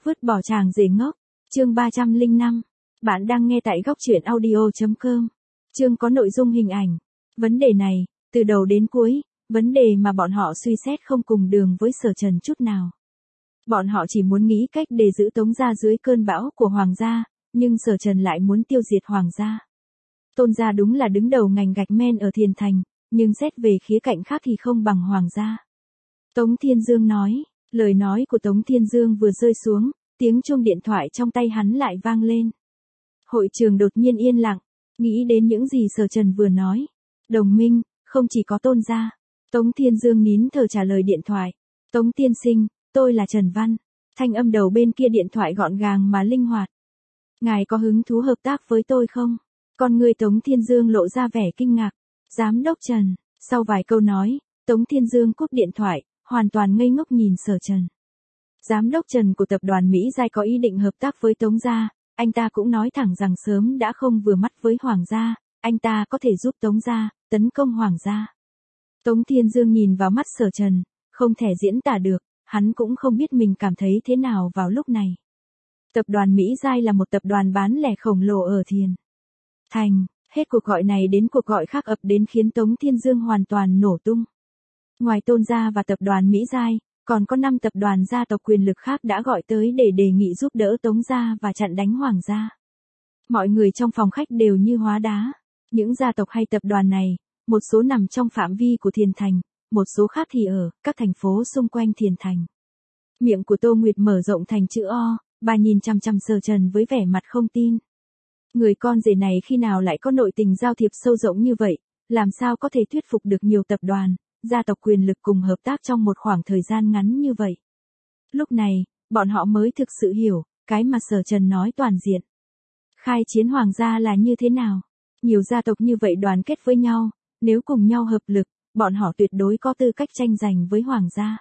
Vứt bỏ chàng rể ngốc. Chương 305. Bạn đang nghe tại góc truyện audio.com. Chương có nội dung hình ảnh. Vấn đề này, từ đầu đến cuối, vấn đề mà bọn họ suy xét không cùng đường với Sở Trần chút nào. Bọn họ chỉ muốn nghĩ cách để giữ Tống gia dưới cơn bão của Hoàng gia, nhưng Sở Trần lại muốn tiêu diệt Hoàng gia. Tôn gia đúng là đứng đầu ngành gạch men ở Thiền Thành, nhưng xét về khía cạnh khác thì không bằng Hoàng gia. Tống Thiên Dương nói, lời nói của Tống Thiên Dương vừa rơi xuống, tiếng chuông điện thoại trong tay hắn lại vang lên. Hội trường đột nhiên yên lặng, nghĩ đến những gì Sở Trần vừa nói. Đồng minh, không chỉ có Tôn gia. Tống Thiên Dương nín thở trả lời điện thoại. Tống tiên sinh, tôi là Trần Văn. Thanh âm đầu bên kia điện thoại gọn gàng mà linh hoạt. Ngài có hứng thú hợp tác với tôi không? Con người Tống Thiên Dương lộ ra vẻ kinh ngạc. Giám đốc Trần, sau vài câu nói, Tống Thiên Dương cúp điện thoại, hoàn toàn ngây ngốc nhìn Sở Trần. Giám đốc Trần của tập đoàn Mỹ Giai có ý định hợp tác với Tống gia, anh ta cũng nói thẳng rằng sớm đã không vừa mắt với Hoàng gia, anh ta có thể giúp Tống gia tấn công Hoàng gia. Tống Thiên Dương nhìn vào mắt Sở Trần, không thể diễn tả được, hắn cũng không biết mình cảm thấy thế nào vào lúc này. Tập đoàn Mỹ Giai là một tập đoàn bán lẻ khổng lồ ở Thiền Thành, hết cuộc gọi này đến cuộc gọi khác ập đến khiến Tống Thiên Dương hoàn toàn nổ tung. Ngoài Tôn gia và tập đoàn Mỹ Giai, còn có 5 tập đoàn gia tộc quyền lực khác đã gọi tới để đề nghị giúp đỡ Tống gia và chặn đánh Hoàng gia. Mọi người trong phòng khách đều như hóa đá. Những gia tộc hay tập đoàn này, một số nằm trong phạm vi của Thiền Thành, một số khác thì ở các thành phố xung quanh Thiền Thành. Miệng của Tô Nguyệt mở rộng thành chữ O, bà nhìn chằm chằm Sở Trần với vẻ mặt không tin. Người con rể này khi nào lại có nội tình giao thiệp sâu rộng như vậy, làm sao có thể thuyết phục được nhiều tập đoàn, gia tộc quyền lực cùng hợp tác trong một khoảng thời gian ngắn như vậy. Lúc này, bọn họ mới thực sự hiểu, cái mà Sở Trần nói toàn diện. Khai chiến Hoàng gia là như thế nào? Nhiều gia tộc như vậy đoàn kết với nhau, nếu cùng nhau hợp lực, bọn họ tuyệt đối có tư cách tranh giành với Hoàng gia.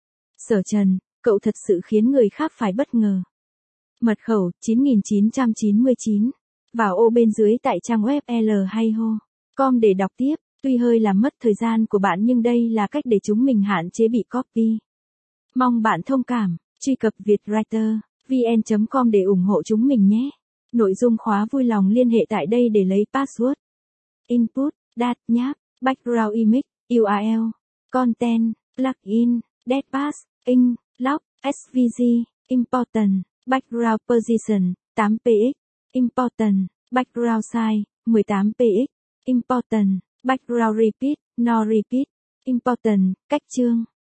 Sở Trần, cậu thật sự khiến người khác phải bất ngờ. Mật khẩu 9999. Vào ô bên dưới tại trang web l2ho.com để đọc tiếp. Tuy hơi làm mất thời gian của bạn nhưng đây là cách để chúng mình hạn chế bị copy. Mong bạn thông cảm, truy cập vietwriter.vn.com để ủng hộ chúng mình nhé. Nội dung khóa vui lòng liên hệ tại đây để lấy password. Input, Dat nháp, Background image, URL, Content, Plugin, Deadpass, In, Lock, SVG, Important, Background Position, 8px, Important, Background Size, 18px, Important, Background Repeat, No Repeat, Important, cách chương.